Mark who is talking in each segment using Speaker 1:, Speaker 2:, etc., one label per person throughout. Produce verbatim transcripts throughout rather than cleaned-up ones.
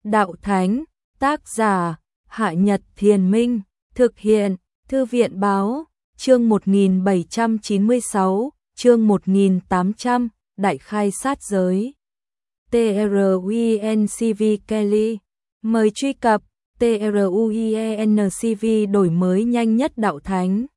Speaker 1: Đạo Thánh, tác giả, Hạ Nhật Thiền Minh, thực hiện, Thư viện Báo, chương một nghìn bảy trăm chín mươi sáu, chương một nghìn tám trăm, Đại khai sát giới. truencv Kelly, mời truy cập, truencv đổi mới nhanh nhất Đạo Thánh.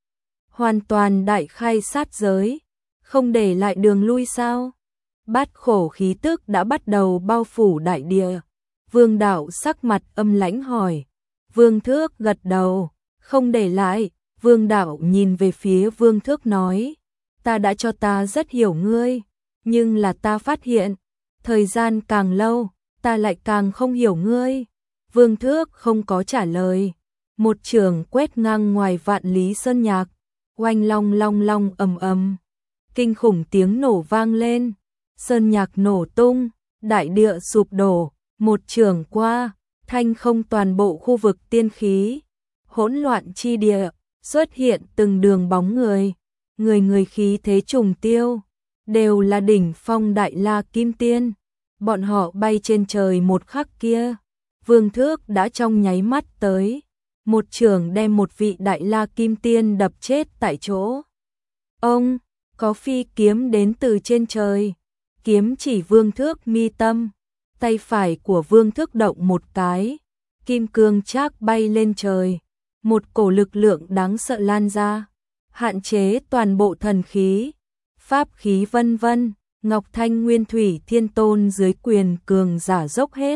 Speaker 1: Hoàn toàn đại khai sát giới, không để lại đường lui sao? Bát khổ khí tức đã bắt đầu bao phủ đại địa. Vương Đạo sắc mặt âm lãnh hỏi. Vương Thước gật đầu, không để lại. Vương Đạo nhìn về phía Vương Thước nói, ta đã cho ta rất hiểu ngươi, nhưng là ta phát hiện, thời gian càng lâu, ta lại càng không hiểu ngươi. Vương Thước không có trả lời. Một trường quét ngang ngoài Vạn Lý Sơn Nhạc, oanh long long long ầm ầm, kinh khủng tiếng nổ vang lên, sơn nhạc nổ tung, đại địa sụp đổ, một trường qua, thanh không toàn bộ khu vực tiên khí, hỗn loạn chi địa, xuất hiện từng đường bóng người, người người khí thế trùng tiêu, đều là đỉnh phong đại la kim tiên, bọn họ bay trên trời một khắc kia, Vương Thước đã trong nháy mắt tới. Một trường đem một vị đại la kim tiên đập chết tại chỗ. Ông, có phi kiếm đến từ trên trời, kiếm chỉ Vương Thước mi tâm, tay phải của Vương Thước động một cái, kim cương trác bay lên trời, một cổ lực lượng đáng sợ lan ra, hạn chế toàn bộ thần khí, pháp khí vân vân, Ngọc Thanh Nguyên Thủy Thiên Tôn dưới quyền cường giả dốc hết.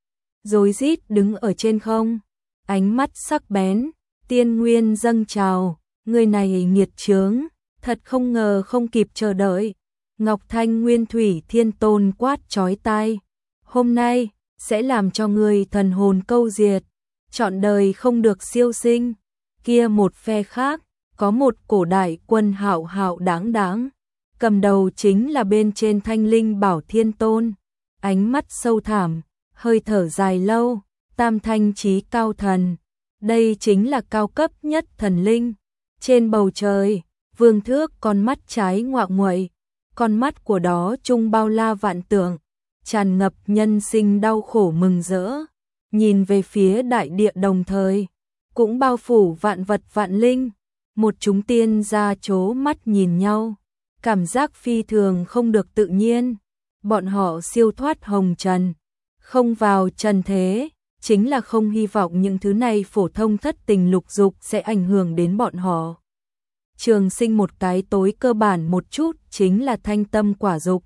Speaker 1: Rối rít đứng ở trên không. Ánh mắt sắc bén, tiên nguyên dâng trào, người này nghiệt chướng, thật không ngờ không kịp chờ đợi. Ngọc Thanh Nguyên Thủy Thiên Tôn quát chói tai, hôm nay sẽ làm cho người thần hồn câu diệt, trọn đời không được siêu sinh. Kia một phe khác, có một cổ đại quân hạo hạo đáng đáng, cầm đầu chính là bên trên Thanh Linh Bảo Thiên Tôn, ánh mắt sâu thẳm, hơi thở dài lâu. Tam thanh chí cao thần, đây chính là cao cấp nhất thần linh. Trên bầu trời, Vương Thước con mắt trái ngoạ nguậy, con mắt của đó trung bao la vạn tượng, tràn ngập nhân sinh đau khổ mừng rỡ, nhìn về phía đại địa đồng thời, cũng bao phủ vạn vật vạn linh. Một chúng tiên gia chố mắt nhìn nhau, cảm giác phi thường không được tự nhiên. Bọn họ siêu thoát hồng trần, không vào trần thế, chính là không hy vọng những thứ này phổ thông thất tình lục dục sẽ ảnh hưởng đến bọn họ. Trường sinh một cái tối cơ bản một chút chính là thanh tâm quả dục.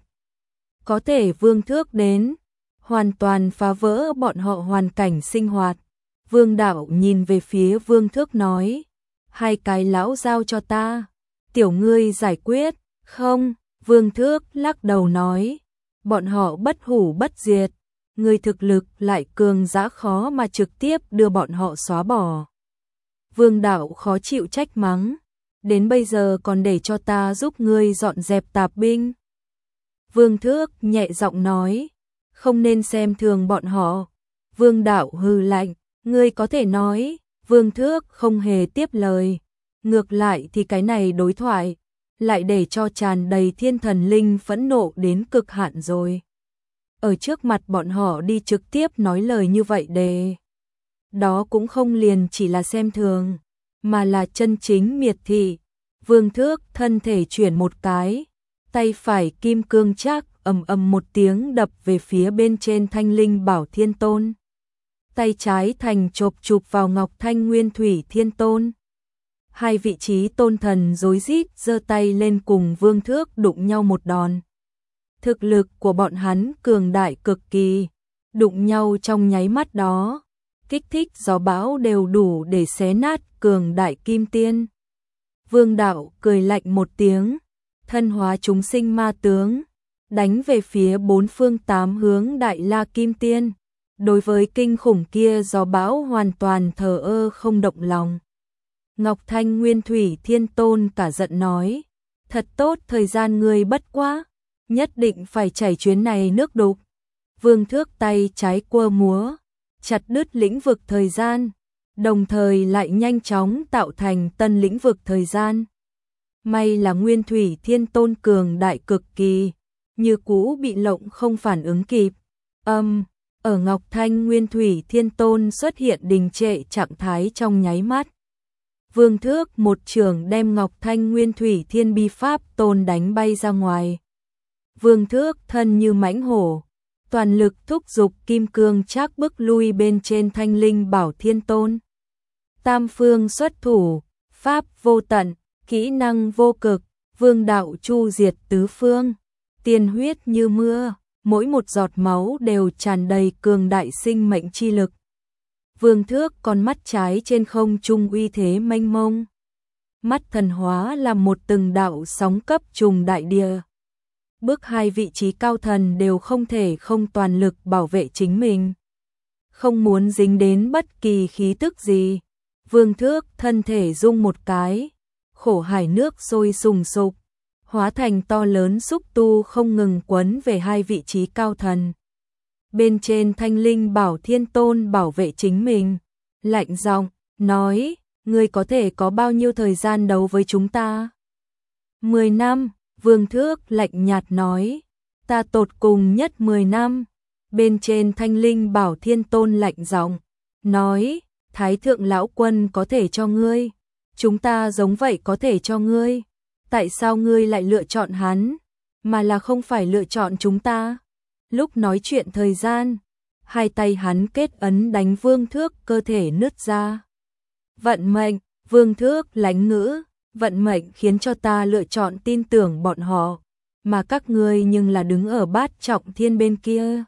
Speaker 1: Có thể Vương Thước đến, hoàn toàn phá vỡ bọn họ hoàn cảnh sinh hoạt. Vương Đạo nhìn về phía Vương Thước nói, hai cái lão giao cho ta, tiểu ngươi giải quyết. Không, Vương Thước lắc đầu nói, bọn họ bất hủ bất diệt. Người thực lực lại cường dã khó mà trực tiếp đưa bọn họ xóa bỏ. Vương Đạo khó chịu trách mắng, đến bây giờ còn để cho ta giúp ngươi dọn dẹp tạp binh. Vương Thước nhẹ giọng nói, không nên xem thường bọn họ. Vương Đạo hừ lạnh, ngươi có thể nói. Vương Thước không hề tiếp lời, ngược lại thì cái này đối thoại lại để cho tràn đầy thiên thần linh phẫn nộ đến cực hạn rồi. Ở trước mặt bọn họ đi trực tiếp nói lời như vậy đề. Đó cũng không liền chỉ là xem thường, mà là chân chính miệt thị. Vương Thước thân thể chuyển một cái, tay phải kim cương trác ầm ầm một tiếng đập về phía bên trên Thanh Linh Bảo Thiên Tôn. Tay trái thành chộp chụp vào Ngọc Thanh Nguyên Thủy Thiên Tôn. Hai vị trí tôn thần rối rít giơ tay lên cùng Vương Thước đụng nhau một đòn. Thực lực của bọn hắn cường đại cực kỳ, đụng nhau trong nháy mắt đó, kích thích gió bão đều đủ để xé nát cường đại kim tiên. Vương Đạo cười lạnh một tiếng, thân hóa chúng sinh ma tướng, đánh về phía bốn phương tám hướng đại la kim tiên. Đối với kinh khủng kia gió bão hoàn toàn thờ ơ không động lòng. Ngọc Thanh Nguyên Thủy Thiên Tôn cả giận nói, thật tốt thời gian ngươi bất quá, nhất định phải chảy chuyến này nước đục. Vương Thước tay trái quơ múa, chặt đứt lĩnh vực thời gian, đồng thời lại nhanh chóng tạo thành tân lĩnh vực thời gian. May là Nguyên Thủy Thiên Tôn cường đại cực kỳ, như cũ bị lộng không phản ứng kịp. Âm, ở Ngọc Thanh Nguyên Thủy Thiên Tôn xuất hiện đình trệ trạng thái trong nháy mắt. Vương Thước một chưởng đem Ngọc Thanh Nguyên Thủy Thiên Bi Pháp Tôn đánh bay ra ngoài. Vương Thước thân như mãnh hổ, toàn lực thúc giục kim cương trác bức lui bên trên Thanh Linh Bảo Thiên Tôn. Tam phương xuất thủ, pháp vô tận, kỹ năng vô cực, vương đạo chu diệt tứ phương, tiên huyết như mưa, mỗi một giọt máu đều tràn đầy cường đại sinh mệnh chi lực. Vương Thước con mắt trái trên không trung uy thế mênh mông. Mắt thần hóa làm một từng đạo sóng cấp trùng đại địa. Bước hai vị trí cao thần đều không thể không toàn lực bảo vệ chính mình. Không muốn dính đến bất kỳ khí tức gì. Vương Thước thân thể rung một cái. Khổ hải nước sôi sùng sục. Hóa thành to lớn xúc tu không ngừng quấn về hai vị trí cao thần. Bên trên Thanh Linh Bảo Thiên Tôn bảo vệ chính mình. Lạnh giọng nói, ngươi có thể có bao nhiêu thời gian đấu với chúng ta? Mười năm, Vương Thước lạnh nhạt nói, ta tột cùng nhất mười năm. Bên trên Thanh Linh Bảo Thiên Tôn lạnh giọng nói, Thái Thượng Lão Quân có thể cho ngươi, chúng ta giống vậy có thể cho ngươi. Tại sao ngươi lại lựa chọn hắn, mà là không phải lựa chọn chúng ta? Lúc nói chuyện thời gian, hai tay hắn kết ấn đánh Vương Thước cơ thể nứt ra. Vận mệnh, Vương Thước lánh ngữ, vận mệnh khiến cho ta lựa chọn tin tưởng bọn họ, mà các ngươi nhưng là đứng ở bát trọng thiên bên kia.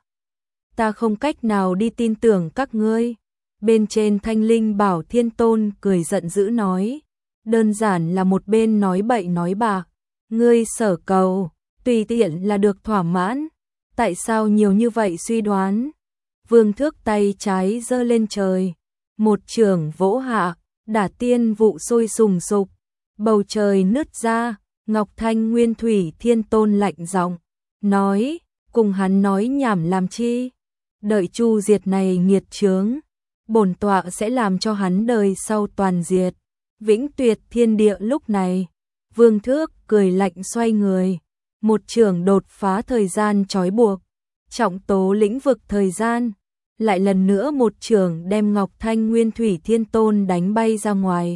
Speaker 1: Ta không cách nào đi tin tưởng các ngươi. Bên trên Thanh Linh Bảo Thiên Tôn cười giận dữ nói, đơn giản là một bên nói bậy nói bạc, ngươi sở cầu, tùy tiện là được thỏa mãn. Tại sao nhiều như vậy suy đoán? Vương Thước tay trái giơ lên trời, một chưởng vỗ hạ, đả tiên vụ sôi sùng sục, bầu trời nứt ra. Ngọc Thanh Nguyên Thủy Thiên Tôn lạnh giọng nói, cùng hắn nói nhảm làm chi? Đợi chu diệt này nghiệt chướng, bổn tọa sẽ làm cho hắn đời sau toàn diệt, vĩnh tuyệt thiên địa. Lúc này, Vương Thước cười lạnh xoay người, một chưởng đột phá thời gian trói buộc, trọng tố lĩnh vực thời gian, lại lần nữa một chưởng đem Ngọc Thanh Nguyên Thủy Thiên Tôn đánh bay ra ngoài.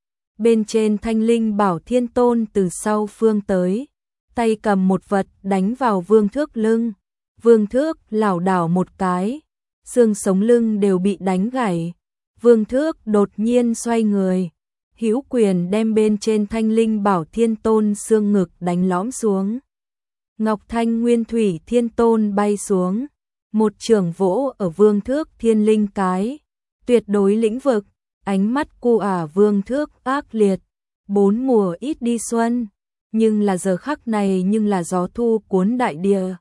Speaker 1: Bên trên Thanh Linh Bảo Thiên Tôn từ sau phương tới, tay cầm một vật đánh vào Vương Thước lưng. Vương Thước lảo đảo một cái, xương sống lưng đều bị đánh gãy. Vương Thước đột nhiên xoay người, hữu quyền đem bên trên Thanh Linh Bảo Thiên Tôn xương ngực đánh lõm xuống. Ngọc Thanh Nguyên Thủy Thiên Tôn bay xuống, một chưởng vỗ ở Vương Thước thiên linh cái, tuyệt đối lĩnh vực. Ánh mắt cu ả Vương Thước ác liệt, bốn mùa ít đi xuân, nhưng là giờ khắc này nhưng là gió thu cuốn đại địa.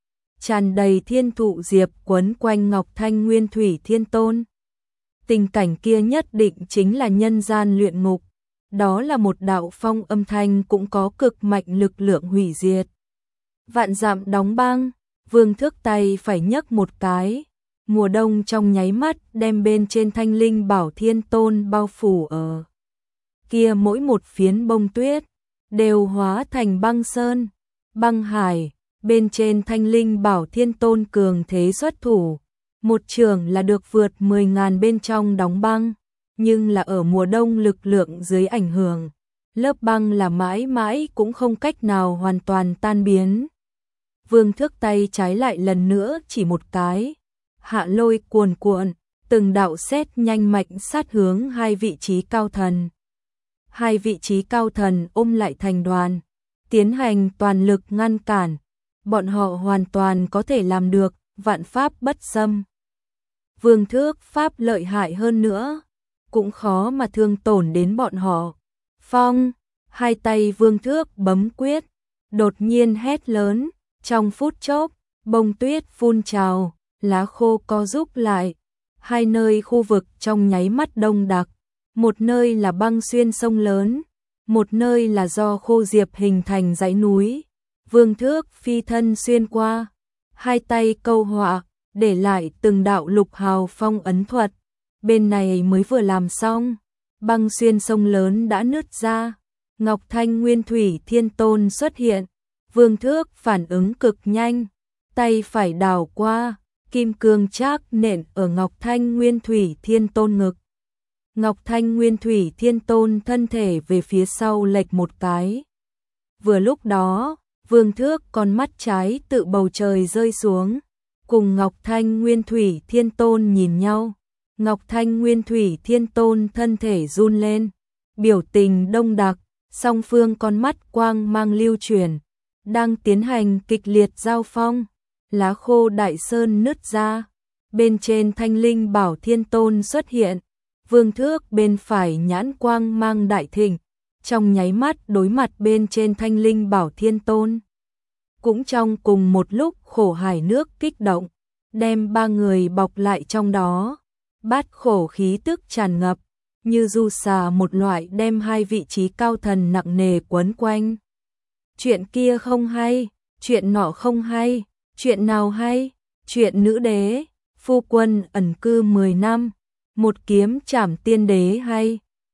Speaker 1: Tràn đầy thiên thụ diệp quấn quanh Ngọc Thanh Nguyên Thủy Thiên Tôn. Tình cảnh kia nhất định chính là nhân gian luyện ngục, đó là một đạo phong âm thanh cũng có cực mạnh lực lượng hủy diệt. Vạn dặm đóng băng, Vương Thước tay phải nhấc một cái. Mùa đông trong nháy mắt đem bên trên Thanh Linh Bảo Thiên Tôn bao phủ ở. Kia mỗi một phiến bông tuyết, đều hóa thành băng sơn, băng hải. Bên trên Thanh Linh Bảo Thiên Tôn cường thế xuất thủ. Một trường là được vượt mười ngàn bên trong đóng băng, nhưng là ở mùa đông lực lượng dưới ảnh hưởng. Lớp băng là mãi mãi cũng không cách nào hoàn toàn tan biến. Vương Thước tay trái lại lần nữa chỉ một cái. Hạ lôi cuồn cuộn, từng đạo sét nhanh mạnh sát hướng hai vị trí cao thần. Hai vị trí cao thần ôm lại thành đoàn, tiến hành toàn lực ngăn cản. Bọn họ hoàn toàn có thể làm được, vạn pháp bất xâm. Vương Thước pháp lợi hại hơn nữa, cũng khó mà thương tổn đến bọn họ. Phong, hai tay Vương Thước bấm quyết, đột nhiên hét lớn, trong phút chốc, bông tuyết phun trào. Lá khô co rút lại, hai nơi khu vực trong nháy mắt đông đặc, một nơi là băng xuyên sông lớn, một nơi là do khô diệp hình thành dãy núi. Vương Thước phi thân xuyên qua, hai tay câu họa, để lại từng đạo lục hào phong ấn thuật. Bên này mới vừa làm xong, băng xuyên sông lớn đã nứt ra, Ngọc Thanh Nguyên Thủy Thiên Tôn xuất hiện. Vương Thước phản ứng cực nhanh, tay phải đảo qua, kim cương trác nện ở Ngọc Thanh Nguyên Thủy Thiên Tôn ngực. Ngọc Thanh Nguyên Thủy Thiên Tôn thân thể về phía sau lệch một cái. Vừa lúc đó, Vương Thước con mắt trái tự bầu trời rơi xuống, cùng Ngọc Thanh Nguyên Thủy Thiên Tôn nhìn nhau. Ngọc Thanh Nguyên Thủy Thiên Tôn thân thể run lên, biểu tình đông đặc, song phương con mắt quang mang lưu chuyển, đang tiến hành kịch liệt giao phong. Lá khô đại sơn nứt ra, bên trên Thanh Linh Bảo Thiên Tôn xuất hiện, Vương Thước bên phải nhãn quang mang đại thịnh, trong nháy mắt đối mặt bên trên Thanh Linh Bảo Thiên Tôn. Cũng trong cùng một lúc khổ hải nước kích động, đem ba người bọc lại trong đó, bát khổ khí tức tràn ngập, như du xà một loại đem hai vị trí cao thần nặng nề quấn quanh. Chuyện kia không hay, chuyện nọ không hay, chuyện nào hay, chuyện nữ đế, phu quân ẩn cư mười năm, một kiếm trảm tiên đế hay.